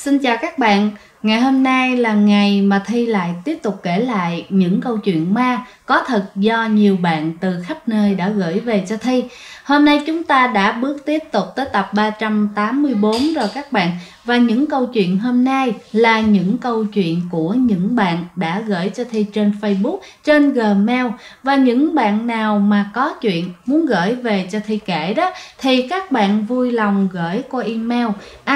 Xin chào các bạn, ngày hôm nay là ngày mà Thi lại tiếp tục kể lại những câu chuyện ma có thật do nhiều bạn từ khắp nơi đã gửi về cho Thi. Hôm nay chúng ta đã bước tiếp tục tới tập 384 rồi các bạn. Và những câu chuyện hôm nay là những câu chuyện của những bạn đã gửi cho Thi trên Facebook, trên Gmail. Và những bạn nào mà có chuyện muốn gửi về cho Thi kể đó thì các bạn vui lòng gửi qua email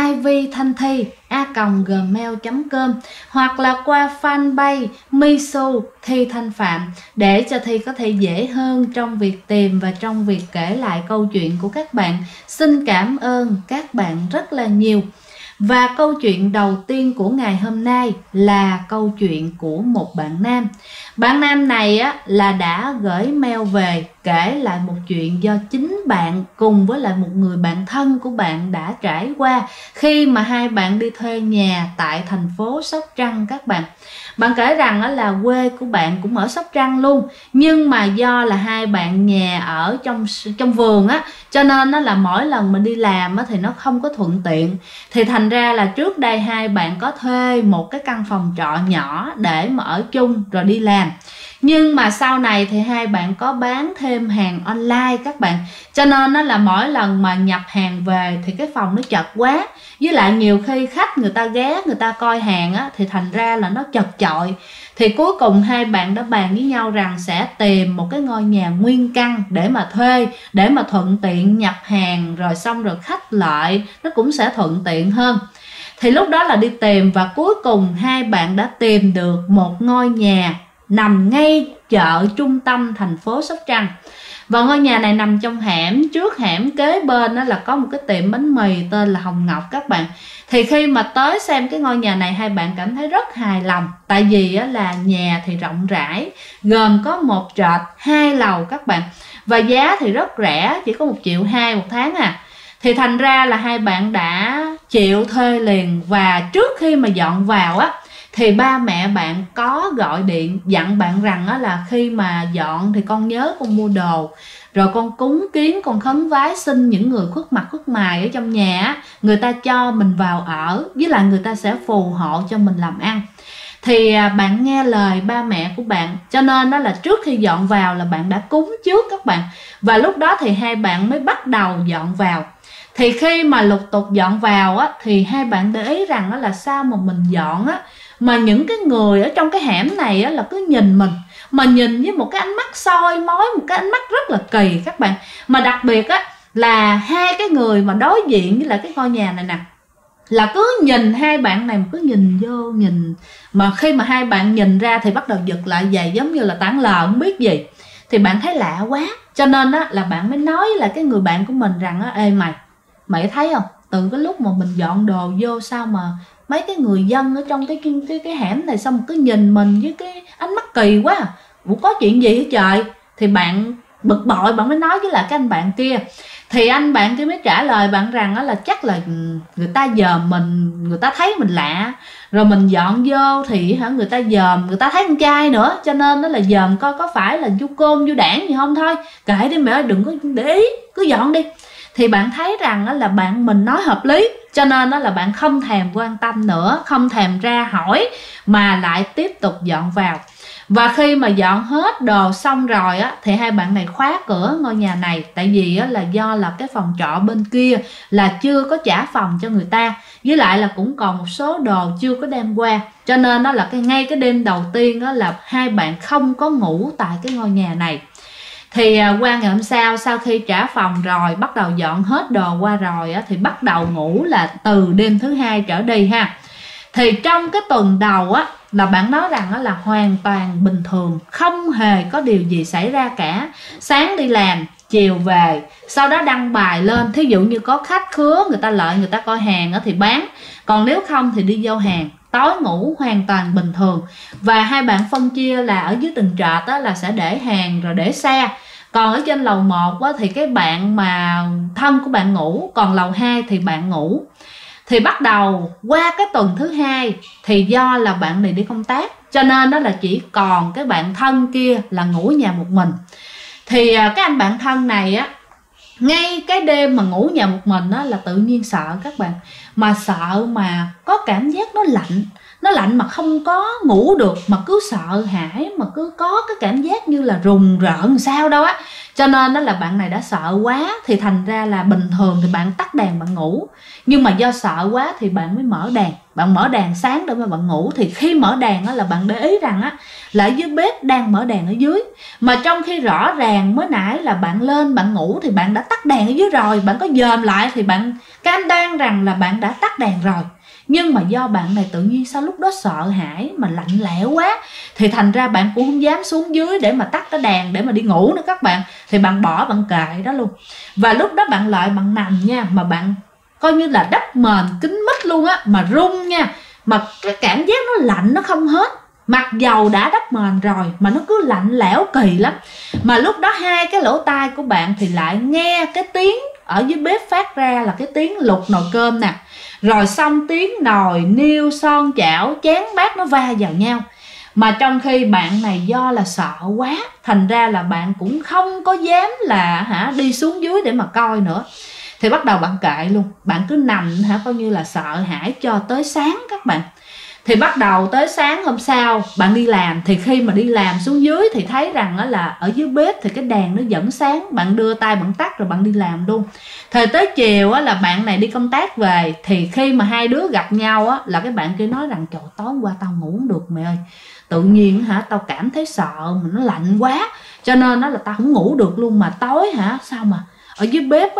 ivthanthi@gmail.com hoặc là qua fanpage Misu Thi Thanh Phạm để cho Thi có thể dễ hơn trong việc tìm và trong việc kể lại câu chuyện của các bạn. Xin cảm ơn các bạn rất là nhiều. Và câu chuyện đầu tiên của ngày hôm nay là câu chuyện của một bạn nam. Bạn nam này là đã gửi mail về kể lại một chuyện do chính bạn cùng với lại một người bạn thân của bạn đã trải qua khi mà hai bạn đi thuê nhà tại thành phố Sóc Trăng các bạn. Bạn kể rằng là quê của bạn cũng ở Sóc Trăng luôn, nhưng mà do là hai bạn nhà ở trong vườn cho nên là mỗi lần mà đi làm thì nó không có thuận tiện. Thì thành ra là trước đây hai bạn có thuê một cái căn phòng trọ nhỏ để mà ở chung rồi đi làm. Nhưng mà sau này thì hai bạn có bán thêm hàng online các bạn, cho nên là mỗi lần mà nhập hàng về thì cái phòng nó chật quá. Với lại nhiều khi khách người ta ghé người ta coi hàng thì thành ra là nó chật chội. Thì cuối cùng hai bạn đã bàn với nhau rằng sẽ tìm một cái ngôi nhà nguyên căn để mà thuê, để mà thuận tiện nhập hàng, rồi xong rồi khách lại nó cũng sẽ thuận tiện hơn. Thì lúc đó là đi tìm và cuối cùng hai bạn đã tìm được một ngôi nhà nằm ngay chợ trung tâm thành phố Sóc Trăng. Và ngôi nhà này nằm trong hẻm, trước hẻm kế bên đó là có một cái tiệm bánh mì tên là Hồng Ngọc các bạn. Thì khi mà tới xem cái ngôi nhà này hai bạn cảm thấy rất hài lòng. Tại vì là nhà thì rộng rãi, gồm có một trệt, 2 lầu các bạn. Và giá thì rất rẻ, chỉ có 1,2 triệu một tháng Thì thành ra là hai bạn đã chịu thuê liền. Và trước khi mà dọn vào thì ba mẹ bạn có gọi điện dặn bạn rằng là khi mà dọn thì con nhớ con mua đồ, rồi con cúng kiến, con khấn vái xin những người khuất mặt khuất mày ở trong nhà người ta cho mình vào ở, với lại người ta sẽ phù hộ cho mình làm ăn. Thì bạn nghe lời ba mẹ của bạn, cho nên đó là trước khi dọn vào là bạn đã cúng trước các bạn. Và lúc đó thì hai bạn mới bắt đầu dọn vào. Thì khi mà lục tục dọn vào thì hai bạn để ý rằng là sao mà mình dọn mà những cái người ở trong cái hẻm này là cứ nhìn mình, mà nhìn với một cái ánh mắt soi mói, một cái ánh mắt rất là kỳ các bạn. Mà đặc biệt là hai cái người mà đối diện với lại cái ngôi nhà này nè, là cứ nhìn hai bạn này, cứ nhìn vô nhìn. Mà khi mà hai bạn nhìn ra thì bắt đầu giật lại về, giống như là tảng lờ không biết gì. Thì bạn thấy lạ quá, cho nên là bạn mới nói là cái người bạn của mình rằng ê mày thấy không, từ cái lúc mà mình dọn đồ vô sao mà mấy cái người dân ở trong cái hẻm này xong cứ nhìn mình với cái ánh mắt kỳ quá Ủa có chuyện gì hả trời? Thì bạn bực bội, bạn mới nói với lại cái anh bạn kia. Thì anh bạn kia mới trả lời bạn rằng là chắc là người ta dòm mình, người ta thấy mình lạ, rồi mình dọn vô thì người ta dòm, người ta thấy con trai nữa, cho nên nó là dòm coi có phải là du côn du đảng gì không thôi. Kệ đi mẹ ơi, đừng có để ý, cứ dọn đi. Thì bạn thấy rằng là bạn mình nói hợp lý, cho nên là bạn không thèm quan tâm nữa, không thèm ra hỏi, mà lại tiếp tục dọn vào. Và khi mà dọn hết đồ xong rồi thì hai bạn này khóa cửa ngôi nhà này. Tại vì là do là cái phòng trọ bên kia là chưa có trả phòng cho người ta, với lại là cũng còn một số đồ chưa có đem qua, cho nên đó là ngay cái đêm đầu tiên là hai bạn không có ngủ tại cái ngôi nhà này. Thì qua ngày hôm sau, sau khi trả phòng rồi, bắt đầu dọn hết đồ qua rồi thì bắt đầu ngủ là từ đêm thứ 2 trở đi Thì trong cái tuần đầu là bạn nói rằng là hoàn toàn bình thường, không hề có điều gì xảy ra cả. Sáng đi làm, chiều về, sau đó đăng bài lên. Thí dụ như có khách khứa, người ta lợi, người ta coi hàng thì bán, còn nếu không thì đi vô hàng. Tối ngủ hoàn toàn bình thường. Và hai bạn phân chia là ở dưới từng trệt là sẽ để hàng rồi để xe. Còn ở trên lầu 1 thì cái bạn mà thân của bạn ngủ, còn lầu 2 thì bạn ngủ. Thì bắt đầu qua cái tuần thứ 2 thì do là bạn này đi công tác, cho nên đó là chỉ còn cái bạn thân kia là ngủ nhà một mình. Thì cái anh bạn thân này ngay cái đêm mà ngủ nhà một mình là tự nhiên sợ các bạn. mà sợ mà có cảm giác nó lạnh mà không có ngủ được, mà cứ sợ hãi, mà cứ có cái cảm giác như là rùng rợn sao đâu á. Cho nên đó là bạn này đã sợ quá, thì thành ra là bình thường thì bạn tắt đèn bạn ngủ, nhưng mà do sợ quá thì bạn mới mở đèn. Bạn mở đèn sáng để mà bạn ngủ, thì khi mở đèn á là bạn để ý rằng á là ở dưới bếp đang mở đèn ở dưới, mà trong khi rõ ràng mới nãy là bạn lên bạn ngủ thì bạn đã tắt đèn ở dưới rồi. Bạn có dòm lại thì bạn cam đoan rằng là bạn đã tắt đèn rồi, nhưng mà do bạn này tự nhiên sau lúc đó sợ hãi mà lạnh lẽo quá, thì thành ra bạn cũng không dám xuống dưới để mà tắt cái đèn để mà đi ngủ nữa các bạn. Thì bạn bỏ, bạn kệ đó luôn. Và lúc đó bạn lại bạn nằm nha, mà bạn coi như là đắp mền kín mít luôn á, mà run nha, mà cái cảm giác nó lạnh nó không hết. Mặc dầu đã đắp mền rồi mà nó cứ lạnh lẽo kỳ lắm. Mà lúc đó hai cái lỗ tai của bạn thì lại nghe cái tiếng ở dưới bếp phát ra là cái tiếng lục nồi cơm nè, rồi xong tiếng nồi niêu son chảo chén bát nó va vào nhau. Mà trong khi bạn này do là sợ quá, thành ra là bạn cũng không có dám là đi xuống dưới để mà coi nữa. Thì bắt đầu bạn kệ luôn, bạn cứ nằm coi như là sợ hãi cho tới sáng các bạn. Thì bắt đầu tới sáng hôm sau bạn đi làm, thì khi mà đi làm xuống dưới thì thấy rằng là ở dưới bếp thì cái đèn nó vẫn sáng, bạn đưa tay bạn tắt rồi bạn đi làm luôn. Thời tới chiều là bạn này đi công tác về, thì khi mà hai đứa gặp nhau là cái bạn kia nói rằng trời, tối hôm qua tao ngủ không được mày ơi, tự nhiên tao cảm thấy sợ mà nó lạnh quá, cho nên là tao không ngủ được luôn. Mà tối sao mà ở dưới bếp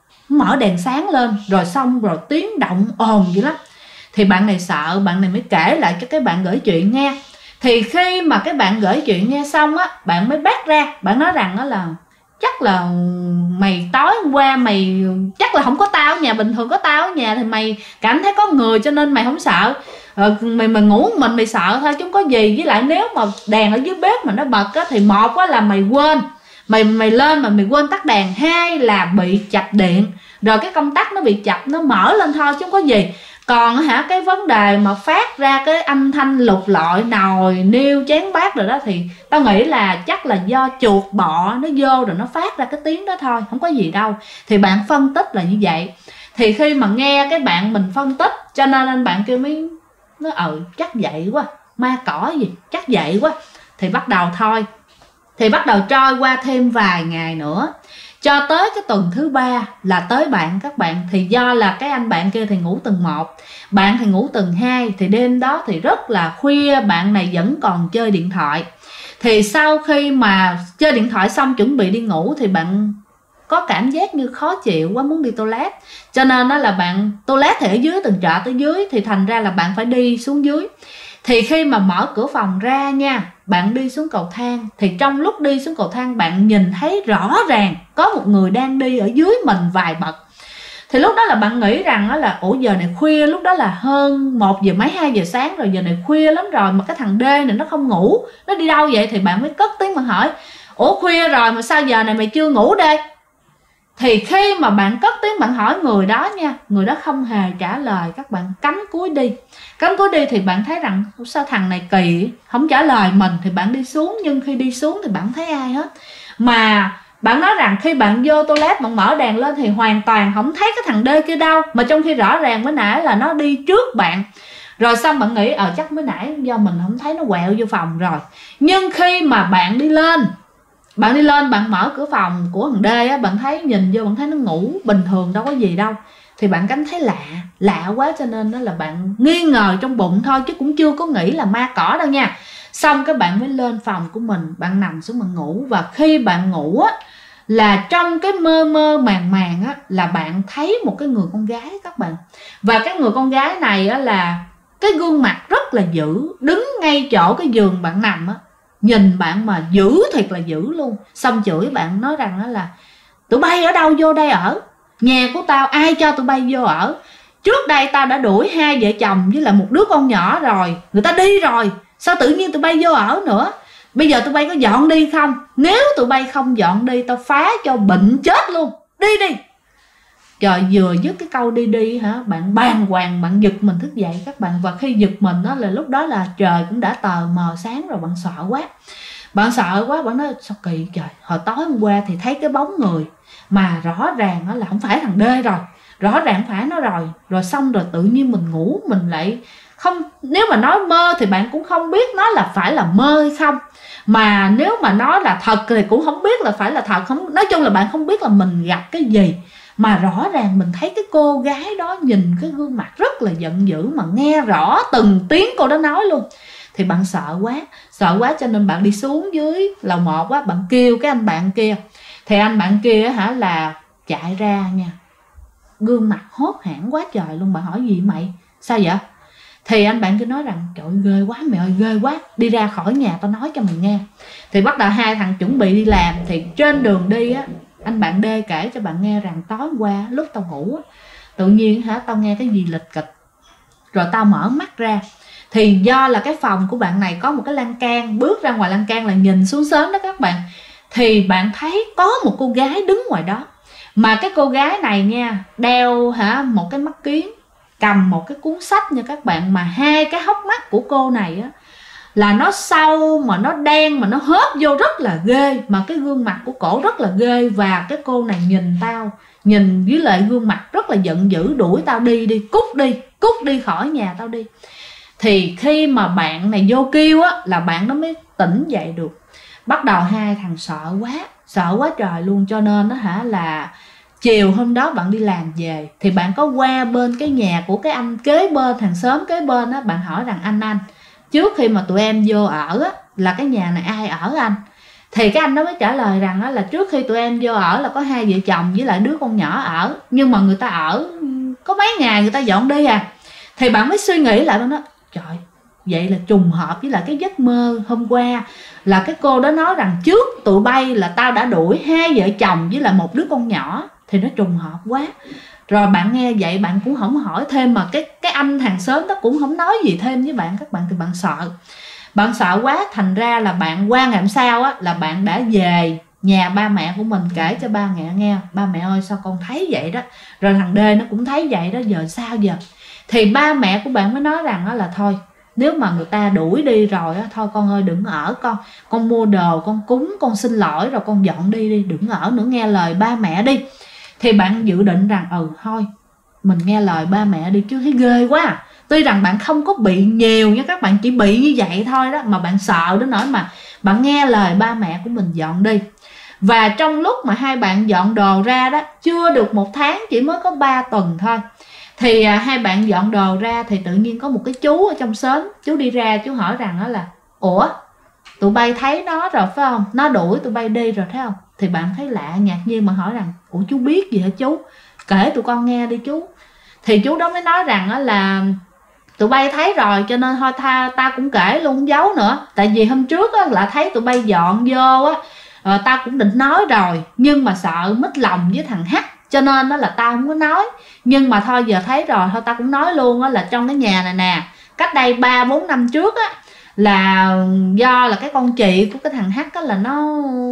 mở đèn sáng lên, rồi xong rồi tiếng động ồn dữ lắm. Thì bạn này sợ, bạn này mới kể lại cho cái bạn gửi chuyện nghe. Thì khi mà cái bạn gửi chuyện nghe xong bạn mới bắt ra, bạn nói rằng là chắc là mày tối hôm qua mày chắc là không có tao ở nhà, bình thường có tao ở nhà thì mày cảm thấy có người cho nên mày không sợ. Mày ngủ một mình mày sợ thôi chứ không có gì. Với lại nếu mà đèn ở dưới bếp mà nó bật thì một là mày quên, mày lên mà mày quên tắt đèn, hai là bị chập điện, rồi cái công tắc nó bị chập nó mở lên thôi chứ không có gì. Còn cái vấn đề mà phát ra cái âm thanh lục lọi nồi niêu chén bát rồi đó, thì tao nghĩ là chắc là do chuột bọ nó vô rồi nó phát ra cái tiếng đó thôi, không có gì đâu. Thì bạn phân tích là như vậy. Thì khi mà nghe cái bạn mình phân tích, cho nên anh bạn kêu mới nói chắc vậy quá, ma cỏ gì chắc vậy quá. Thì bắt đầu thôi, thì bắt đầu trôi qua thêm vài ngày nữa, cho tới cái tuần thứ 3 là tới bạn các bạn. Thì do là cái anh bạn kia thì ngủ tầng 1, bạn thì ngủ tầng 2, thì đêm đó thì rất là khuya, bạn này vẫn còn chơi điện thoại. Thì sau khi mà chơi điện thoại xong chuẩn bị đi ngủ thì bạn có cảm giác như khó chịu quá, muốn đi toilet. Cho nên đó là bạn toilet thì ở dưới, tầng trọ tới dưới, thì thành ra là bạn phải đi xuống dưới. Thì khi mà mở cửa phòng ra nha, bạn đi xuống cầu thang, thì trong lúc đi xuống cầu thang bạn nhìn thấy rõ ràng có một người đang đi ở dưới mình vài bậc. Thì lúc đó là bạn nghĩ rằng là ủa giờ này khuya, lúc đó là hơn 1 giờ mấy 2 giờ sáng rồi, giờ này khuya lắm rồi mà cái thằng D này nó không ngủ, nó đi đâu vậy? Thì bạn mới cất tiếng bạn hỏi ủa khuya rồi mà sao giờ này mày chưa ngủ đây? Thì khi mà bạn cất tiếng bạn hỏi người đó nha, người đó không hề trả lời, các bạn cắm cúi đi. Cắm cúi đi thì bạn thấy rằng sao thằng này kỳ, không trả lời mình. Thì bạn đi xuống, nhưng khi đi xuống thì bạn không thấy ai hết. Mà bạn nói rằng khi bạn vô toilet bạn mở đèn lên thì hoàn toàn không thấy cái thằng D kia đâu, mà trong khi rõ ràng mới nãy là nó đi trước bạn. Rồi xong bạn nghĩ chắc mới nãy do mình không thấy nó quẹo vô phòng rồi. Nhưng khi mà bạn đi lên bạn mở cửa phòng của thằng D bạn thấy, nhìn vô bạn thấy nó ngủ bình thường, đâu có gì đâu. Thì bạn cảm thấy lạ quá, cho nên đó là bạn nghi ngờ trong bụng thôi, chứ cũng chưa có nghĩ là ma cỏ đâu nha. Xong cái bạn mới lên phòng của mình, bạn nằm xuống bạn ngủ. Và khi bạn ngủ là trong cái mơ mơ màng màng là bạn thấy một cái người con gái các bạn. Và cái người con gái này là cái gương mặt rất là dữ, đứng ngay chỗ cái giường bạn nằm nhìn bạn mà dữ thiệt là dữ luôn. Xong chửi bạn, nói rằng là tụi bay ở đâu vô đây ở, nhà của tao ai cho tụi bay vô ở, trước đây tao đã đuổi 2 vợ chồng với lại một đứa con nhỏ rồi, người ta đi rồi, sao tự nhiên tụi bay vô ở nữa? Bây giờ tụi bay có dọn đi không? Nếu tụi bay không dọn đi tao phá cho bệnh chết luôn, đi đi. Trời, vừa dứt cái câu đi đi bạn bàng hoàng, bạn giật mình thức dậy các bạn. Và khi giật mình là lúc đó là trời cũng đã tờ mờ sáng rồi, bạn sợ quá. Bạn nói sao kỳ trời, hồi tối hôm qua thì thấy cái bóng người mà rõ ràng là không phải thằng D rồi, rõ ràng phải nó rồi xong rồi tự nhiên mình ngủ mình lại không, nếu mà nói mơ thì bạn cũng không biết nó là phải là mơ hay không, mà nếu mà nó là thật thì cũng không biết là phải là thật không, nói chung là bạn không biết là mình gặp cái gì, mà rõ ràng mình thấy cái cô gái đó nhìn cái gương mặt rất là giận dữ, mà nghe rõ từng tiếng cô đó nói luôn. Thì bạn sợ quá cho nên bạn đi xuống dưới lầu 1 á, bạn kêu cái anh bạn kia. Thì anh bạn kia hả là chạy ra nha, gương mặt hốt hoảng quá trời luôn. Bạn hỏi gì mày, sao vậy? Thì anh bạn kia nói rằng trời ơi, ghê quá mẹ ơi, ghê quá, đi ra khỏi nhà tao nói cho mày nghe. Thì bắt đầu hai thằng chuẩn bị đi làm. Thì trên đường đi á, anh bạn D kể cho bạn nghe rằng tối qua lúc tao ngủ á, tự nhiên hả tao nghe cái gì lịch kịch, rồi tao mở mắt ra. Thì do là cái phòng của bạn này có một cái lan can, bước ra ngoài lan can là nhìn xuống sớm đó các bạn. Thì bạn thấy có một cô gái đứng ngoài đó, mà cái cô gái này nha đeo một cái mắt kiếng, cầm một cái cuốn sách nha các bạn, mà hai cái hốc mắt của cô này á là nó sâu mà nó đen mà nó hớp vô rất là ghê, mà cái gương mặt của cổ rất là ghê. Và cái cô này nhìn tao, nhìn với lại gương mặt rất là giận dữ, đuổi tao đi, cút đi khỏi nhà tao đi. Thì khi mà bạn này vô kêu á là bạn nó mới tỉnh dậy được. Bắt đầu hai thằng sợ quá trời luôn, cho nên đó là chiều hôm đó bạn đi làm về thì bạn có qua bên cái nhà của cái anh kế bên, hàng xóm kế bên á, bạn hỏi rằng anh trước khi mà tụi em vô ở á là cái nhà này ai ở anh? Thì cái anh đó mới trả lời rằng á là trước khi tụi em vô ở là có hai vợ chồng với lại đứa con nhỏ ở, nhưng mà người ta ở có mấy ngày người ta dọn đi à. Thì bạn mới suy nghĩ lại, bạn nói trời, vậy là trùng hợp với lại cái giấc mơ hôm qua là cái cô đó nói rằng trước tụi bay là tao đã đuổi hai vợ chồng với lại một đứa con nhỏ, thì nó trùng hợp quá. Rồi bạn nghe vậy bạn cũng không hỏi thêm, mà cái anh hàng xóm đó cũng không nói gì thêm với bạn các bạn. Thì bạn sợ quá, thành ra là bạn qua ngày hôm sau á là bạn đã về nhà ba mẹ của mình kể cho ba mẹ nghe, ba mẹ ơi sao con thấy vậy đó, rồi thằng D nó cũng thấy vậy đó, giờ sao giờ? Thì ba mẹ của bạn mới nói rằng là thôi, nếu mà người ta đuổi đi rồi á, thôi con ơi đừng ở, con mua đồ, con cúng, con xin lỗi rồi con dọn đi, đừng ở nữa, nghe lời ba mẹ đi. Thì bạn dự định rằng thôi mình nghe lời ba mẹ đi, chứ thấy ghê quá à. Tuy rằng bạn không có bị nhiều nha các bạn, chỉ bị như vậy thôi đó, mà bạn sợ đến nỗi mà bạn nghe lời ba mẹ của mình dọn đi. Và trong lúc mà hai bạn dọn đồ ra đó, chưa được 1 tháng, chỉ mới có 3 tuần thôi, thì hai bạn dọn đồ ra thì tự nhiên có một cái chú ở trong xóm, chú đi ra chú hỏi rằng đó là ủa tụi bay thấy nó rồi phải không, nó đuổi tụi bay đi rồi thấy không? Thì bạn thấy lạ ngạc nhiên mà hỏi rằng ủa chú biết gì hả chú, kể tụi con nghe đi chú. Thì chú đó mới nói rằng đó là tụi bay thấy rồi cho nên thôi ta cũng kể luôn, không giấu nữa. Tại vì hôm trước á, là thấy tụi bay dọn vô á, tao cũng định nói rồi, nhưng mà sợ mít lòng với thằng H, cho nên đó là tao không có nói. Nhưng mà thôi giờ thấy rồi, thôi tao cũng nói luôn á, là trong cái nhà này nè, cách đây 3-4 năm trước á, là do là cái con chị của cái thằng H á, là nó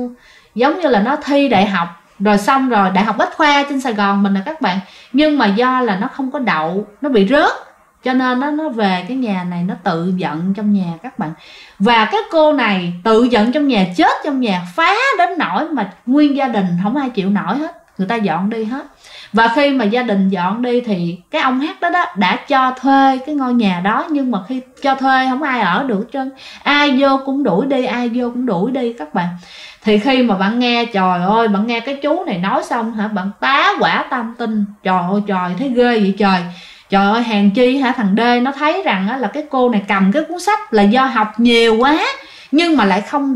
giống như là nó thi đại học, rồi xong rồi đại học Bách Khoa trên Sài Gòn mình nè các bạn, nhưng mà do là nó không có đậu, nó bị rớt, cho nên nó về cái nhà này nó tự giận trong nhà các bạn. Và cái cô này tự giận trong nhà, chết trong nhà, phá đến nỗi mà nguyên gia đình không ai chịu nổi hết, người ta dọn đi hết. Và khi mà gia đình dọn đi thì cái ông H đó đã cho thuê cái ngôi nhà đó, nhưng mà khi cho thuê không ai ở được hết trơn, ai vô cũng đuổi đi các bạn. Thì khi mà bạn nghe, trời ơi, bạn nghe cái chú này nói xong hả, bạn tá quả tam tinh, trời ơi trời, thấy ghê vậy trời. Trời ơi, hèn chi hả, thằng D nó thấy rằng á, là cái cô này cầm cái cuốn sách là do học nhiều quá nhưng mà lại không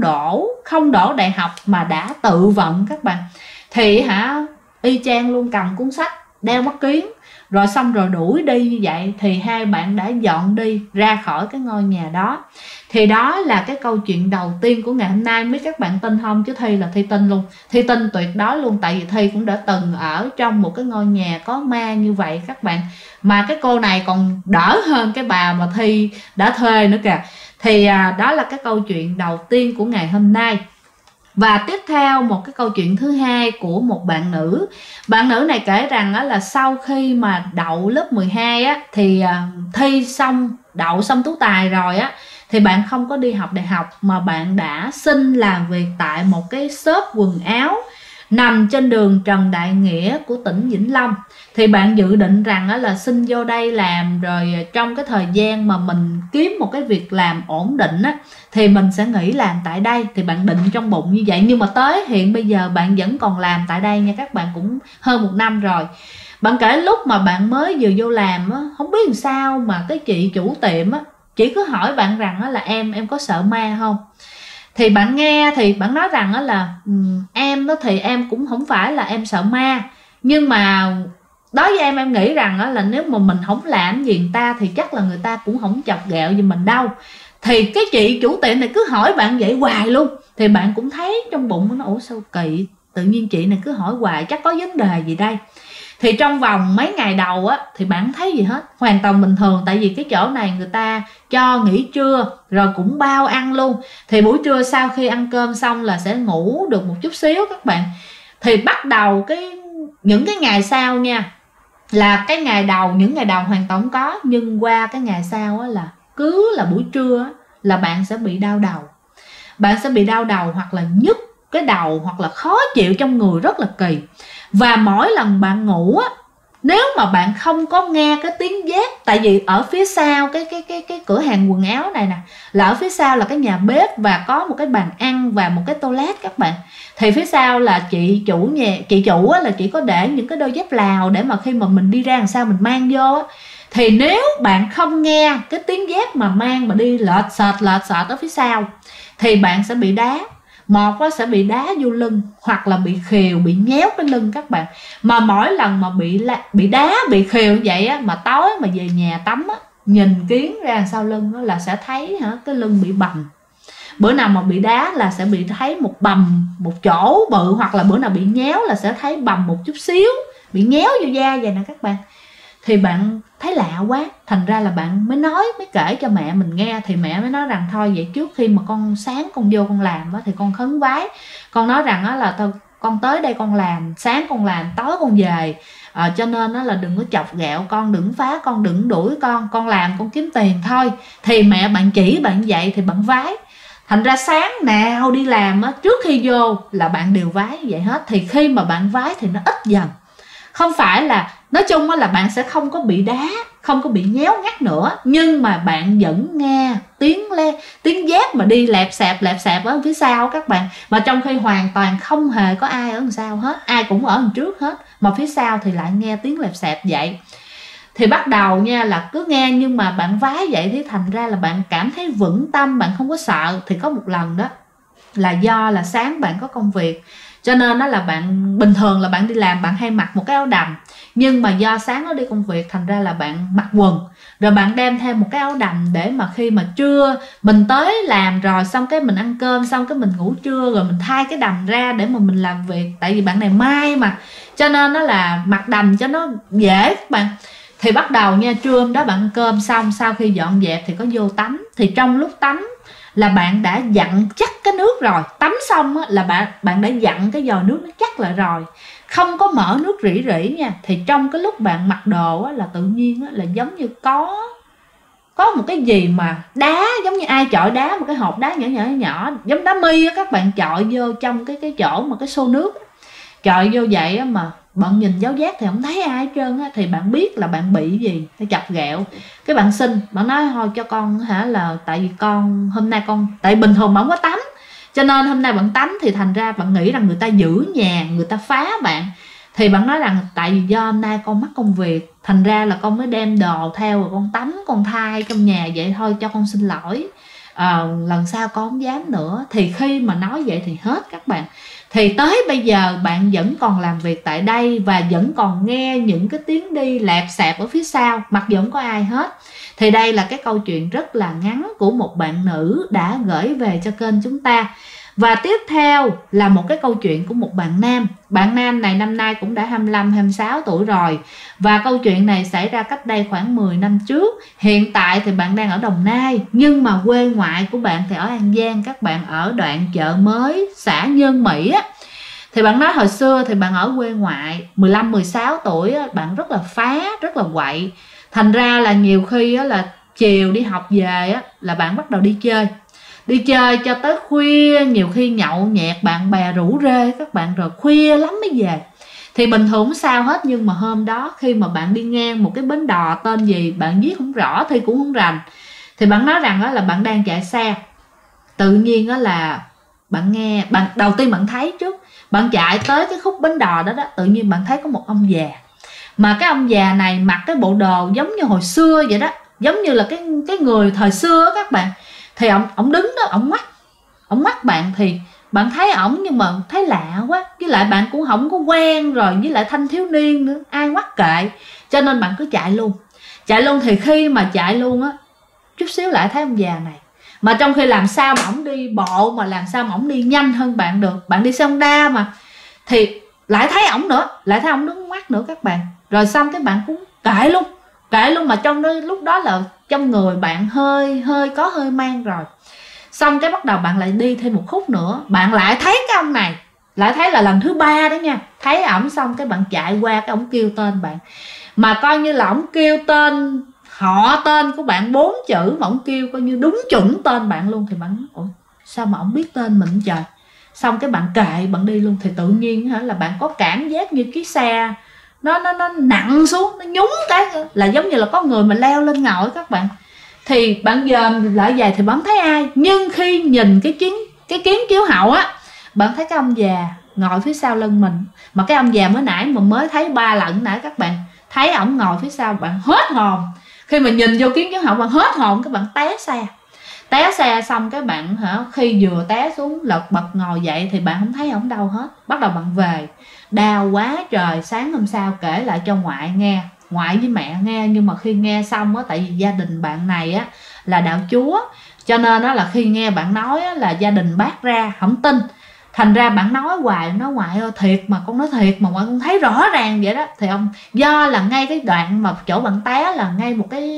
đổ đại học mà đã tự vận các bạn. Thì hả, y chang luôn, cầm cuốn sách, đeo mắt kiếng, rồi xong rồi đuổi đi như vậy. Thì hai bạn đã dọn đi ra khỏi cái ngôi nhà đó. Thì đó là cái câu chuyện đầu tiên của ngày hôm nay. Biết các bạn tin không, chứ Thi là Thi tin luôn, Thi tin tuyệt đối luôn. Tại vì Thi cũng đã từng ở trong một cái ngôi nhà có ma như vậy các bạn. Mà cái cô này còn đỡ hơn cái bà mà Thi đã thuê nữa kìa. Thì đó là cái câu chuyện đầu tiên của ngày hôm nay. Và tiếp theo một cái câu chuyện thứ hai của một bạn nữ. Bạn nữ này kể rằng là sau khi mà đậu lớp 12 á, thì thi xong, đậu xong tú tài rồi á, thì bạn không có đi học đại học mà bạn đã xin làm việc tại một cái shop quần áo nằm trên đường Trần Đại Nghĩa của tỉnh Vĩnh Long. Thì bạn dự định rằng là xin vô đây làm, rồi trong cái thời gian mà mình kiếm một cái việc làm ổn định á, thì mình sẽ nghỉ làm tại đây. Thì bạn định trong bụng như vậy, nhưng mà tới hiện bây giờ bạn vẫn còn làm tại đây nha các bạn, cũng hơn 1 năm rồi. Bạn kể lúc mà bạn mới vừa vô làm á, không biết làm sao mà cái chị chủ tiệm á, chỉ cứ hỏi bạn rằng là em có sợ ma không. Thì bạn nghe thì bạn nói rằng là em đó thì em cũng không phải là em sợ ma, nhưng mà đối với em nghĩ rằng là nếu mà mình không làm gì người ta thì chắc là người ta cũng không chọc ghẹo gì mình đâu. Thì cái chị chủ tiệm này cứ hỏi bạn vậy hoài luôn. Thì bạn cũng thấy trong bụng nó ủa sao kỳ, tự nhiên chị này cứ hỏi hoài, chắc có vấn đề gì đây. Thì trong vòng mấy ngày đầu á thì bạn không thấy gì hết, hoàn toàn bình thường. Tại vì cái chỗ này người ta cho nghỉ trưa rồi cũng bao ăn luôn. Thì buổi trưa sau khi ăn cơm xong là sẽ ngủ được một chút xíu các bạn. Thì bắt đầu những cái ngày sau nha, là cái ngày đầu, những ngày đầu hoàn toàn không có, nhưng qua cái ngày sau á là cứ là buổi trưa á, là bạn sẽ bị đau đầu. Bạn sẽ bị đau đầu hoặc là nhức cái đầu, hoặc là khó chịu trong người rất là kỳ. Và mỗi lần bạn ngủ á, nếu mà bạn không có nghe cái tiếng dép, tại vì ở phía sau cái cửa hàng quần áo này nè, là ở phía sau là cái nhà bếp và có một cái bàn ăn và một cái toilet các bạn. Thì phía sau là chị chủ á, là chỉ có để những cái đôi dép Lào để mà khi mà mình đi ra làm sao mình mang vô á. Thì nếu bạn không nghe cái tiếng dép mà mang mà đi lệch sệt ở phía sau thì bạn sẽ bị đá. Một sẽ bị đá vô lưng, hoặc là bị khều, bị nhéo cái lưng các bạn. Mà mỗi lần mà bị đá, bị khều như vậy á, mà tối mà về nhà tắm á, nhìn kiến ra sau lưng á, là sẽ thấy cái lưng bị bầm. Bữa nào mà bị đá là sẽ bị thấy một bầm một chỗ bự, hoặc là bữa nào bị nhéo là sẽ thấy bầm một chút xíu, bị nhéo vô da vậy nè các bạn. Thì bạn thấy lạ quá, thành ra là bạn mới kể cho mẹ mình nghe. Thì mẹ mới nói rằng thôi vậy trước khi mà con sáng con vô con làm á, thì con khấn vái, con nói rằng là thôi con tới đây con làm, sáng con làm, tối con về. Cho nên là đừng có chọc ghẹo con, đừng phá con, đừng đuổi con làm con kiếm tiền thôi. Thì mẹ bạn chỉ bạn vậy thì bạn vái. Thành ra sáng nào đi làm á, trước khi vô là bạn đều vái vậy hết. Thì khi mà bạn vái thì nó ít dần. Không phải là, nói chung là bạn sẽ không có bị đá, không có bị nhéo ngắt nữa, nhưng mà bạn vẫn nghe tiếng dép mà đi lẹp xẹp ở phía sau các bạn. Mà trong khi hoàn toàn không hề có ai ở đằng sau hết, ai cũng ở đằng trước hết, mà phía sau thì lại nghe tiếng lẹp xẹp vậy. Thì bắt đầu nha là cứ nghe, nhưng mà bạn vái vậy thì thành ra là bạn cảm thấy vững tâm, bạn không có sợ. Thì có một lần đó là do là sáng bạn có công việc, cho nên đó là bạn bình thường là bạn đi làm bạn hay mặc một cái áo đầm, nhưng mà do sáng nó đi công việc thành ra là bạn mặc quần, rồi bạn đem thêm một cái áo đầm để mà khi mà trưa mình tới làm rồi xong cái mình ăn cơm xong cái mình ngủ trưa, rồi mình thay cái đầm ra để mà mình làm việc. Tại vì bạn này mai mà, cho nên nó là mặc đầm cho nó dễ các bạn. Thì bắt đầu nha, trưa hôm đó bạn ăn cơm xong, sau khi dọn dẹp thì có vô tắm. Thì trong lúc tắm là bạn đã dặn chắc cái nước rồi, tắm xong á, là bạn đã dặn cái vòi nước nó chắc lại rồi, không có mở nước rỉ rỉ nha. Thì trong cái lúc bạn mặc đồ á, là tự nhiên á, là giống như có một cái gì mà đá, giống như ai chọi đá, một cái hộp đá nhỏ giống đá mi á, các bạn chọi vô trong cái chỗ mà cái xô nước á, chọi vô vậy á, mà bạn nhìn giáo giác thì không thấy ai hết trơn á. Thì bạn biết là bạn bị gì, phải chọc ghẹo. Cái bạn xin, bạn nói thôi cho con là tại vì con hôm nay tại bình thường bạn không có tắm, cho nên hôm nay bạn tắm thì thành ra bạn nghĩ rằng người ta giữ nhà, người ta phá bạn. Thì bạn nói rằng tại vì do hôm nay con mắc công việc, thành ra là con mới đem đồ theo rồi con tắm con thay trong nhà vậy thôi, cho con xin lỗi, lần sau con không dám nữa. Thì khi mà nói vậy thì hết các bạn. Thì tới bây giờ bạn vẫn còn làm việc tại đây và vẫn còn nghe những cái tiếng đi lẹp xẹp ở phía sau, mặc dù không có ai hết. Thì đây là cái câu chuyện rất là ngắn của một bạn nữ đã gửi về cho kênh chúng ta. Và tiếp theo là một cái câu chuyện của một bạn nam. Bạn nam này năm nay cũng đã 25-26 tuổi rồi. Và câu chuyện này xảy ra cách đây khoảng 10 năm trước. Hiện tại thì bạn đang ở Đồng Nai, nhưng mà quê ngoại của bạn thì ở An Giang. Các bạn ở đoạn chợ mới, xã Nhân Mỹ á. Thì bạn nói hồi xưa thì bạn ở quê ngoại 15-16 tuổi á, bạn rất là phá, rất là quậy. Thành ra là nhiều khi á, là chiều đi học về á, là bạn bắt đầu đi chơi. đi chơi cho tới khuya, nhiều khi nhậu nhẹt bạn bè rủ rê các bạn, rồi khuya lắm mới về. Thì bình thường không sao hết, nhưng mà hôm đó khi mà bạn đi ngang một cái bến đò tên gì bạn viết không rõ thì cũng không rành, thì bạn nói rằng đó là bạn đang chạy xe, tự nhiên đó là bạn nghe, bạn đầu tiên bạn thấy trước, bạn chạy tới cái khúc bến đò đó đó, tự nhiên bạn thấy có một ông già, mà cái ông già này mặc cái bộ đồ giống như hồi xưa vậy đó, giống như là cái người thời xưa đó các bạn. Thì ông đứng đó, ông mắt bạn, thì bạn thấy ổng nhưng mà thấy lạ quá, với lại bạn cũng không có quen rồi, với lại thanh thiếu niên nữa, ai mắc kệ, cho nên bạn cứ chạy luôn. Thì khi mà chạy luôn á, chút xíu lại thấy ông già này, mà trong khi làm sao mà ổng đi bộ, mà làm sao mà ổng đi nhanh hơn bạn được, bạn đi xe Honda mà, thì lại thấy ổng nữa, lại thấy ổng đứng mắt nữa các bạn. Rồi xong cái bạn cũng kệ luôn, mà trong đó lúc đó là trong người bạn hơi mang rồi. Xong cái bắt đầu bạn lại đi thêm một khúc nữa, bạn lại thấy cái ông này, lại thấy là lần thứ 3 đó nha, thấy ổng. Xong cái bạn chạy qua cái ổng kêu tên bạn, mà coi như là ổng kêu tên, họ tên của bạn 4 chữ, mà ổng kêu coi như đúng chuẩn tên bạn luôn. Thì bạn ủa sao mà ổng biết tên mình trời. Xong cái bạn kệ, bạn đi luôn. Thì tự nhiên hả là bạn có cảm giác như cái xe nó nặng xuống, nó nhúng cái là giống như là có người mà leo lên ngồi các bạn. Thì bạn dòm lại về thì bạn không thấy ai, nhưng khi nhìn cái kiến chiếu hậu á, bạn thấy cái ông già ngồi phía sau lưng mình. Mà cái ông già mới nãy mà mới thấy 3 lần nãy các bạn, thấy ổng ngồi phía sau, bạn hết hồn. Khi mà nhìn vô kiến chiếu hậu bạn hết hồn, các bạn té xe. Xong cái bạn khi vừa té xuống lật bật ngồi dậy thì bạn không thấy ổng đâu hết. Bắt đầu bạn về, đau quá trời. Sáng hôm sau kể lại cho ngoại nghe, ngoại với mẹ nghe. Nhưng mà khi nghe xong á, tại vì gia đình bạn này á là đạo Chúa, cho nên á là khi nghe bạn nói á, là gia đình bác ra không tin. Thành ra bạn nói hoài, nói ngoại ơi thiệt mà con nói thiệt mà ngoại con thấy rõ ràng vậy đó. Thì ông do là ngay cái đoạn mà chỗ bạn té là ngay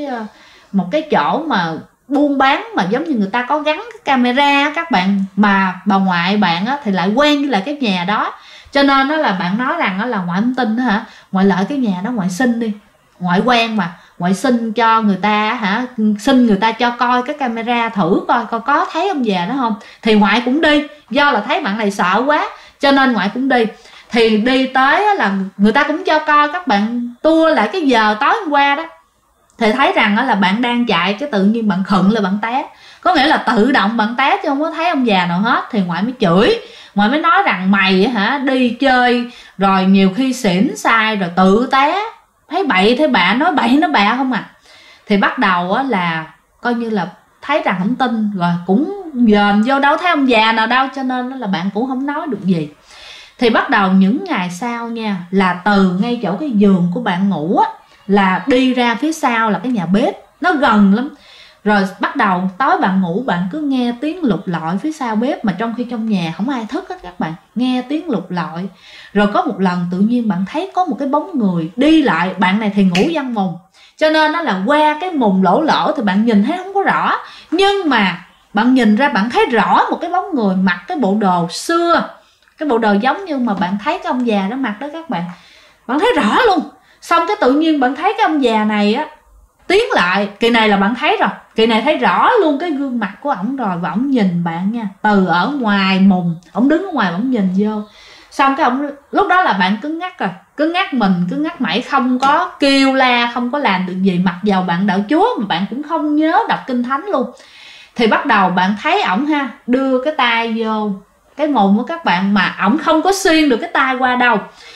một cái chỗ mà buôn bán, mà giống như người ta có gắn cái camera các bạn, mà bà ngoại bạn á thì lại quen với lại cái nhà đó, cho nên đó là bạn nói rằng đó là ngoại không tin đó hả, ngoại lợi cái nhà đó ngoại xin đi, ngoại quen mà, ngoại xin cho người ta xin người ta cho coi cái camera thử coi có thấy ông già đó không. Thì ngoại cũng đi, do là thấy bạn này sợ quá cho nên ngoại cũng đi. Thì đi tới là người ta cũng cho coi, các bạn tua lại cái giờ tối hôm qua đó, thì thấy rằng là bạn đang chạy, cái tự nhiên bạn khựng là bạn té, có nghĩa là tự động bạn té chứ không có thấy ông già nào hết. Thì ngoại mới chửi, ngoại mới nói rằng mày đi chơi rồi nhiều khi xỉn sai rồi tự té, thấy bậy thấy bạ, nói bậy nói bạ không à. Thì bắt đầu là coi như là thấy rằng không tin, rồi cũng dòm vô đâu thấy ông già nào đâu, cho nên là bạn cũng không nói được gì. Thì bắt đầu những ngày sau nha, là từ ngay chỗ cái giường của bạn ngủ á, là đi ra phía sau là cái nhà bếp, nó gần lắm. Rồi bắt đầu tối bạn ngủ, bạn cứ nghe tiếng lục lọi phía sau bếp, mà trong khi trong nhà không ai thức hết các bạn, nghe tiếng lục lọi. Rồi có một lần tự nhiên bạn thấy có một cái bóng người đi lại. Bạn này thì ngủ văn mùng, cho nên nó là qua cái mùng lỗ thì bạn nhìn thấy không có rõ, nhưng mà bạn nhìn ra bạn thấy rõ một cái bóng người mặc cái bộ đồ xưa, cái bộ đồ giống như mà bạn thấy cái ông già đó mặc đó các bạn, bạn thấy rõ luôn. Xong cái tự nhiên bạn thấy cái ông già này á tiến lại, kỳ này là bạn thấy rồi, kỳ này thấy rõ luôn cái gương mặt của ổng rồi, và ổng nhìn bạn nha, từ ở ngoài mùng, ổng đứng ở ngoài ổng nhìn vô. Xong cái ổng, lúc đó là bạn cứng ngắc rồi, cứng ngắc mãi, không có kêu la, không có làm được gì, mặc dầu bạn đạo Chúa mà bạn cũng không nhớ đọc kinh thánh luôn. Thì bắt đầu bạn thấy ổng đưa cái tay vô cái mồm của các bạn, mà ổng không có xuyên được cái tay qua đâu,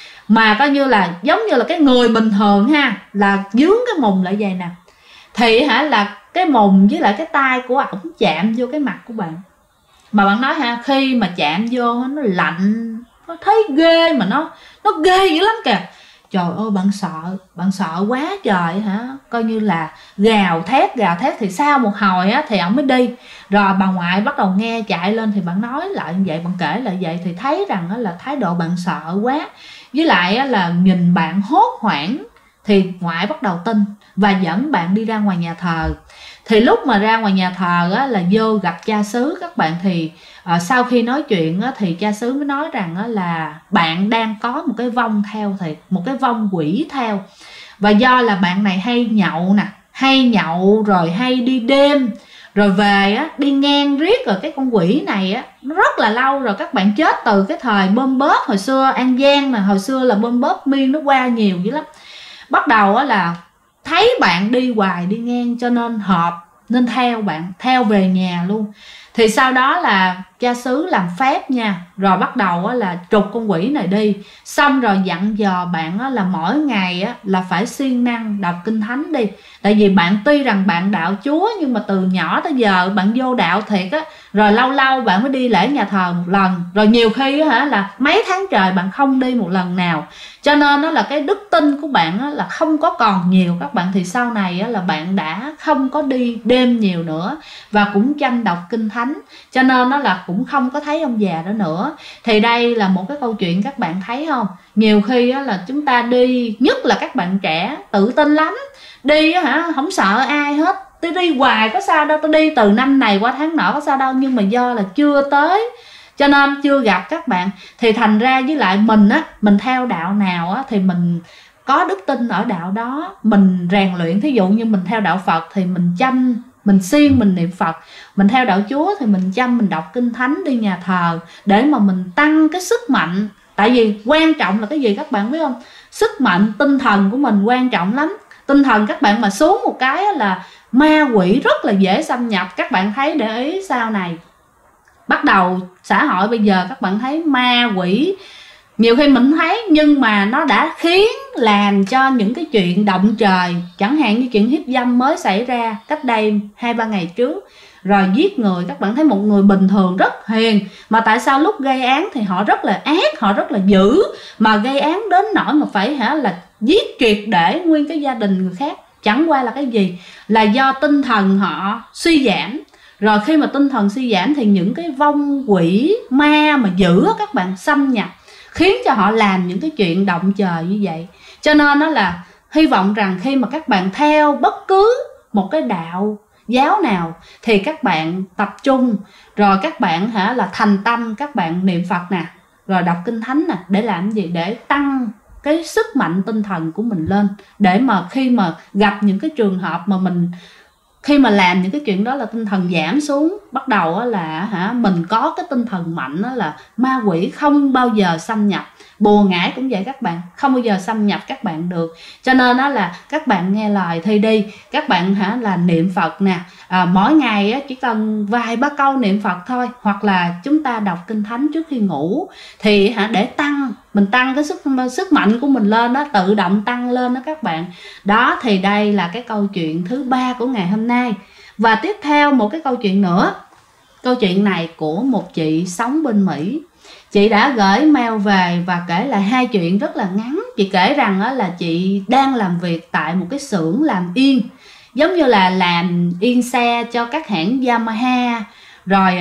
mà coi như là giống như là cái người bình thường là dướng cái mồm lại vậy nè. Thì là cái mồm với lại cái tay của ổng chạm vô cái mặt của bạn, mà bạn nói khi mà chạm vô nó lạnh, nó thấy ghê, mà nó ghê dữ lắm kìa. Trời ơi bạn sợ quá trời coi như là gào thét. Thì sau một hồi thì ổng mới đi. Rồi bà ngoại bắt đầu nghe chạy lên, thì bạn nói lại như vậy, bạn kể lại vậy, thì thấy rằng là thái độ bạn sợ quá, với lại là nhìn bạn hốt hoảng. Thì ngoại bắt đầu tin và dẫn bạn đi ra ngoài nhà thờ. Thì lúc mà ra ngoài nhà thờ là vô gặp cha xứ các bạn. Thì sau khi nói chuyện thì cha xứ mới nói rằng là bạn đang có một cái vong theo thiệt, một cái vong quỷ theo. Và do là bạn này hay nhậu rồi hay đi đêm, rồi về á đi ngang riết, rồi cái con quỷ này á nó rất là lâu rồi các bạn, chết từ cái thời bơm bóp hồi xưa An Giang nè, hồi xưa là bơm bóp Miên nó qua nhiều dữ lắm. Bắt đầu á là thấy bạn đi hoài đi ngang cho nên họp, nên theo bạn, theo về nhà luôn. Thì sau đó là cha xứ làm phép nha, rồi bắt đầu á là trục con quỷ này đi, xong rồi dặn dò bạn á là mỗi ngày á là phải siêng năng đọc kinh thánh đi. Tại vì bạn tuy rằng bạn đạo Chúa nhưng mà từ nhỏ tới giờ bạn vô đạo thiệt á, rồi lâu lâu bạn mới đi lễ nhà thờ một lần, rồi nhiều khi á là mấy tháng trời bạn không đi một lần nào, cho nên đó là cái đức tin của bạn á là không có còn nhiều các bạn. Thì sau này á là bạn đã không có đi đêm nhiều nữa và cũng chăm đọc kinh thánh, cho nên nó là cũng không có thấy ông già đó nữa. Thì đây là một cái câu chuyện các bạn thấy không, nhiều khi á là chúng ta đi, nhất là các bạn trẻ tự tin lắm, đi á hả không sợ ai hết, tôi đi hoài có sao đâu, tôi đi từ năm này qua tháng nọ có sao đâu, nhưng mà do là chưa tới cho nên chưa gặp các bạn. Thì thành ra với lại mình á, mình theo đạo nào á thì mình có đức tin ở đạo đó, mình rèn luyện. Thí dụ như mình theo đạo Phật thì mình chăm, mình siêng mình niệm Phật. Mình theo đạo Chúa thì mình chăm mình đọc kinh thánh, đi nhà thờ để mà mình tăng cái sức mạnh. Tại vì quan trọng là cái gì các bạn biết không? Sức mạnh tinh thần của mình quan trọng lắm. Tinh thần các bạn mà xuống một cái là ma quỷ rất là dễ xâm nhập. Các bạn thấy để ý sau này, bắt đầu xã hội bây giờ các bạn thấy ma quỷ nhiều khi mình thấy, nhưng mà nó đã khiến làm cho những cái chuyện động trời, chẳng hạn như chuyện hiếp dâm mới xảy ra cách đây 2-3 ngày trước, rồi giết người. Các bạn thấy một người bình thường rất hiền, mà tại sao lúc gây án thì họ rất là ác, họ rất là dữ, mà gây án đến nỗi mà phải là giết triệt để nguyên cái gia đình người khác. Chẳng qua là cái gì, là do tinh thần họ suy giảm. Rồi khi mà tinh thần suy giảm thì những cái vong quỷ ma mà dữ các bạn xâm nhập, khiến cho họ làm những cái chuyện động trời như vậy. Cho nên đó là hy vọng rằng khi mà các bạn theo bất cứ một cái đạo giáo nào thì các bạn tập trung, rồi các bạn là thành tâm, các bạn niệm Phật nè, rồi đọc kinh thánh nè, để làm gì? Để tăng cái sức mạnh tinh thần của mình lên, để mà khi mà gặp những cái trường hợp mà mình, khi mà làm những cái chuyện đó là tinh thần giảm xuống, bắt đầu là mình có cái tinh thần mạnh, đó là ma quỷ không bao giờ xâm nhập. Bùa ngải cũng vậy các bạn, không bao giờ xâm nhập các bạn được. Cho nên đó là các bạn nghe lời Thi đi, các bạn là niệm Phật nè, mỗi ngày chỉ cần vài ba câu niệm Phật thôi, hoặc là chúng ta đọc kinh thánh trước khi ngủ, thì để mình tăng cái sức mạnh của mình lên đó, tự động tăng lên đó các bạn. Đó, thì đây là cái câu chuyện thứ 3 của ngày hôm nay. Và tiếp theo một cái câu chuyện nữa. Câu chuyện này của một chị sống bên Mỹ. Chị đã gửi mail về và kể lại 2 chuyện rất là ngắn. Chị kể rằng là chị đang làm việc tại một cái xưởng làm yên, giống như là làm yên xe cho các hãng Yamaha, rồi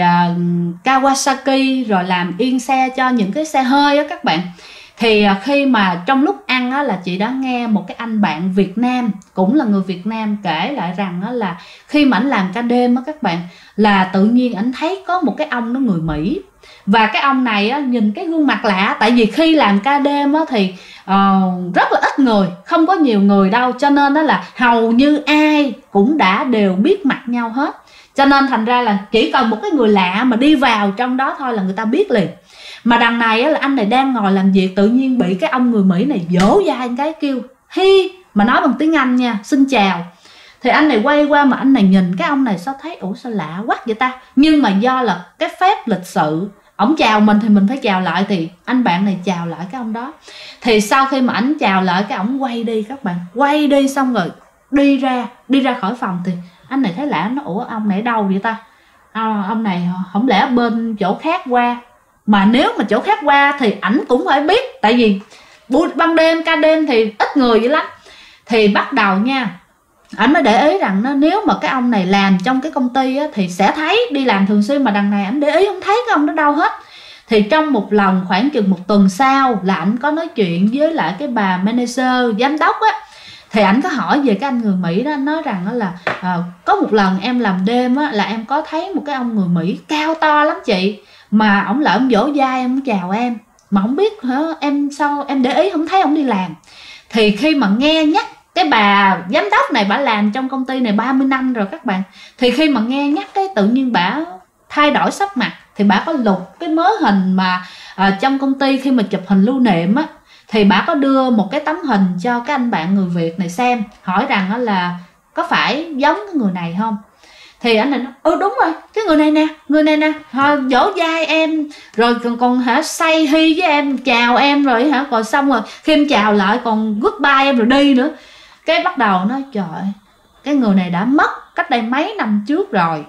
Kawasaki, rồi làm yên xe cho những cái xe hơi á các bạn. Thì khi mà trong lúc ăn là chị đã nghe một cái anh bạn Việt Nam, cũng là người Việt Nam, kể lại rằng là khi mà anh làm ca đêm á các bạn, là tự nhiên anh thấy có một cái ông nó người Mỹ. Và cái ông này nhìn cái gương mặt lạ, tại vì khi làm ca đêm thì rất là ít người, không có nhiều người đâu, cho nên đó là hầu như ai cũng đều biết mặt nhau hết. Cho nên thành ra là chỉ cần một cái người lạ mà đi vào trong đó thôi là người ta biết liền. Mà đằng này là anh này đang ngồi làm việc, tự nhiên bị cái ông người Mỹ này vỗ vai cái kêu hi, mà nói bằng tiếng Anh nha, xin chào. Thì anh này quay qua mà anh này nhìn cái ông này sao thấy sao lạ quá vậy ta. Nhưng mà do là cái phép lịch sự, ổng chào mình thì mình phải chào lại, thì anh bạn này chào lại cái ông đó. Thì sau khi mà ảnh chào lại cái ổng quay đi các bạn, quay đi xong rồi đi ra khỏi phòng. Thì anh này thấy lạ, nó ông này ở đâu vậy ta, ông này không lẽ bên chỗ khác qua. Mà nếu mà chỗ khác qua thì ảnh cũng phải biết, tại vì ban đêm ca đêm thì ít người dữ lắm. Thì bắt đầu nha, ảnh mới để ý rằng nếu mà cái ông này làm trong cái công ty thì sẽ thấy đi làm thường xuyên, mà đằng này ảnh để ý không thấy cái ông đó đâu hết. Thì trong một lần khoảng chừng 1 tuần sau là ảnh có nói chuyện với lại cái bà manager, giám đốc thì ảnh có hỏi về cái anh người Mỹ đó. Nói rằng là có một lần em làm đêm là em có thấy một cái ông người Mỹ cao to lắm chị, mà ổng lại ổng vỗ vai em, chào em, mà không biết em sao em để ý không thấy ổng đi làm. Thì khi mà nghe nhắc Cái bà giám đốc này bả làm trong công ty này 30 năm rồi các bạn. Thì khi mà nghe nhắc cái tự nhiên bả thay đổi sắc mặt. Thì bả có lục cái mớ hình mà trong công ty khi mà chụp hình lưu niệm á, thì bả có đưa một cái tấm hình cho cái anh bạn người Việt này xem, hỏi rằng là có phải giống cái người này không. Thì anh này nói đúng rồi, cái người này nè vỗ vai em rồi còn hả say hi với em, chào em rồi hả, rồi xong rồi khi em chào lại còn goodbye em rồi đi nữa. Cái bắt đầu nói trời ơi, cái người này đã mất cách đây mấy năm trước rồi,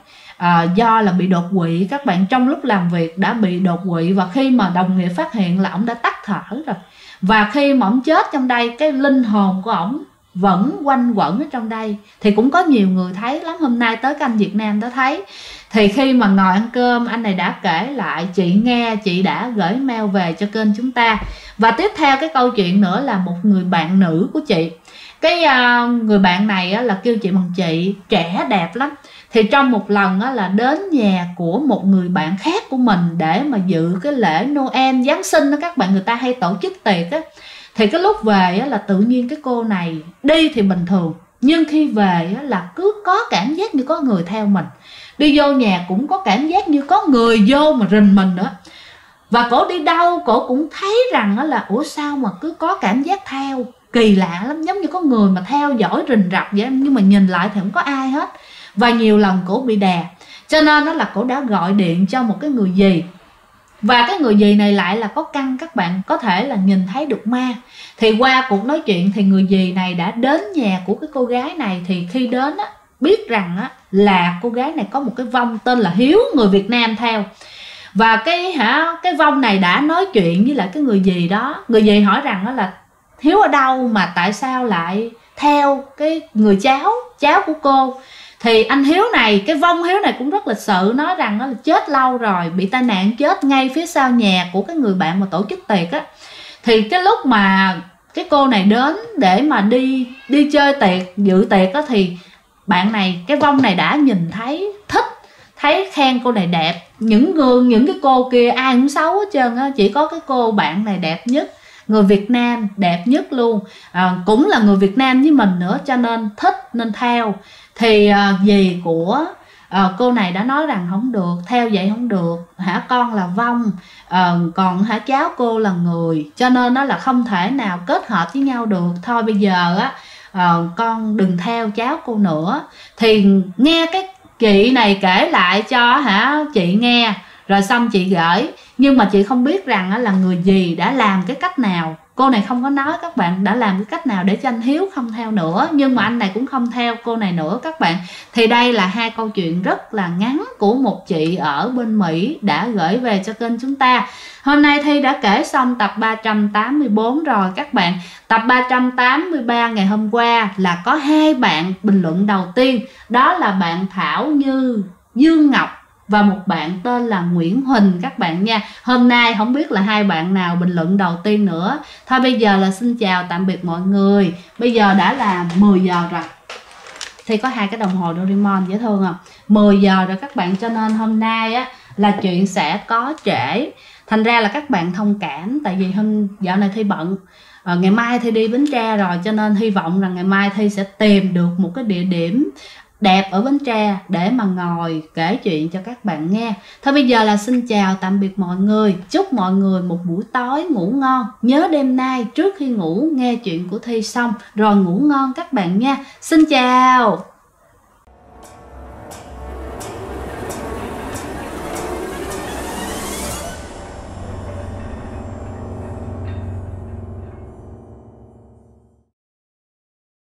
do là bị đột quỵ các bạn, trong lúc làm việc đã bị đột quỵ, và khi mà đồng nghiệp phát hiện là ổng đã tắt thở rồi. Và khi mà ổng chết trong đây, cái linh hồn của ổng vẫn quanh quẩn ở trong đây. Thì cũng có nhiều người thấy lắm, hôm nay tới cái anh Việt Nam đã thấy. Thì khi mà ngồi ăn cơm, anh này đã kể lại, chị nghe, chị đã gửi mail về cho kênh chúng ta. Và tiếp theo cái câu chuyện nữa là một người bạn nữ của chị. Cái người bạn này là kêu chị bằng chị, trẻ đẹp lắm. Thì trong một lần là đến nhà của một người bạn khác của mình để mà dự cái lễ Noel, Giáng sinh đó các bạn, người ta hay tổ chức tiệc á. Thì cái lúc về là tự nhiên cái cô này đi thì bình thường, nhưng khi về là cứ có cảm giác như có người theo mình. Đi vô nhà cũng có cảm giác như có người vô mà rình mình nữa. Và cổ đi đâu cổ cũng thấy rằng là ủa sao mà cứ có cảm giác theo, kỳ lạ lắm, giống như có người mà theo dõi rình rập vậy, nhưng mà nhìn lại thì không có ai hết. Và nhiều lần cổ bị đè, cho nên là cổ đã gọi điện cho một cái người dì. Và cái người dì này lại là có căn các bạn, có thể là nhìn thấy được ma. Thì qua cuộc nói chuyện thì người dì này đã đến nhà của cái cô gái này. Thì khi đến biết rằng là cô gái này có một cái vong tên là Hiếu, người Việt Nam theo. Và cái vong này đã nói chuyện với lại cái người dì đó. Người dì hỏi rằng là Hiếu ở đâu mà tại sao lại theo cái người cháu của cô. Thì anh Hiếu này, cái vong Hiếu này cũng rất lịch sự, nói rằng là chết lâu rồi, bị tai nạn chết ngay phía sau nhà của cái người bạn mà tổ chức tiệc á. Thì cái lúc mà cái cô này đến để mà đi chơi tiệc, dự tiệc á, thì bạn này, cái vong này đã nhìn thấy, thích, thấy khen cô này đẹp. Những cái cô kia ai cũng xấu hết trơn á, chỉ có cái cô bạn này đẹp nhất, người Việt Nam đẹp nhất luôn, cũng là người Việt Nam với mình nữa, cho nên thích nên theo. Thì dì của cô này đã nói rằng không được, theo vậy không được, con là vong, còn cháu cô là người, cho nên nó là không thể nào kết hợp với nhau được. Thôi bây giờ con đừng theo cháu cô nữa. Thì nghe cái chị này kể lại cho chị nghe, rồi xong chị gửi, nhưng mà chị không biết rằng là người dì đã làm cái cách nào. Cô này không có nói các bạn đã làm cái cách nào để cho anh Hiếu không theo nữa, nhưng mà anh này cũng không theo cô này nữa các bạn. Thì đây là hai câu chuyện rất là ngắn của một chị ở bên Mỹ đã gửi về cho kênh chúng ta. Hôm nay Thi đã kể xong tập 384 rồi các bạn. Tập 383 ngày hôm qua là có hai bạn bình luận đầu tiên, đó là bạn Thảo Như Dương Ngọc và một bạn tên là Nguyễn Huỳnh các bạn nha. Hôm nay không biết là hai bạn nào bình luận đầu tiên nữa. Thôi bây giờ là xin chào tạm biệt mọi người. Bây giờ đã là 10 giờ rồi. Thì có hai cái đồng hồ Doraemon dễ thương không? 10 giờ rồi các bạn, cho nên hôm nay là chuyện sẽ có trễ. Thành ra là các bạn thông cảm, tại vì dạo này Thi bận. Ngày mai Thi đi Bến Tre rồi, cho nên hy vọng rằng ngày mai Thi sẽ tìm được một cái địa điểm đẹp ở Bến Tre để mà ngồi kể chuyện cho các bạn nghe. Thôi bây giờ là xin chào tạm biệt mọi người. Chúc mọi người một buổi tối ngủ ngon. Nhớ đêm nay trước khi ngủ nghe chuyện của Thi xong rồi ngủ ngon các bạn nha. Xin chào.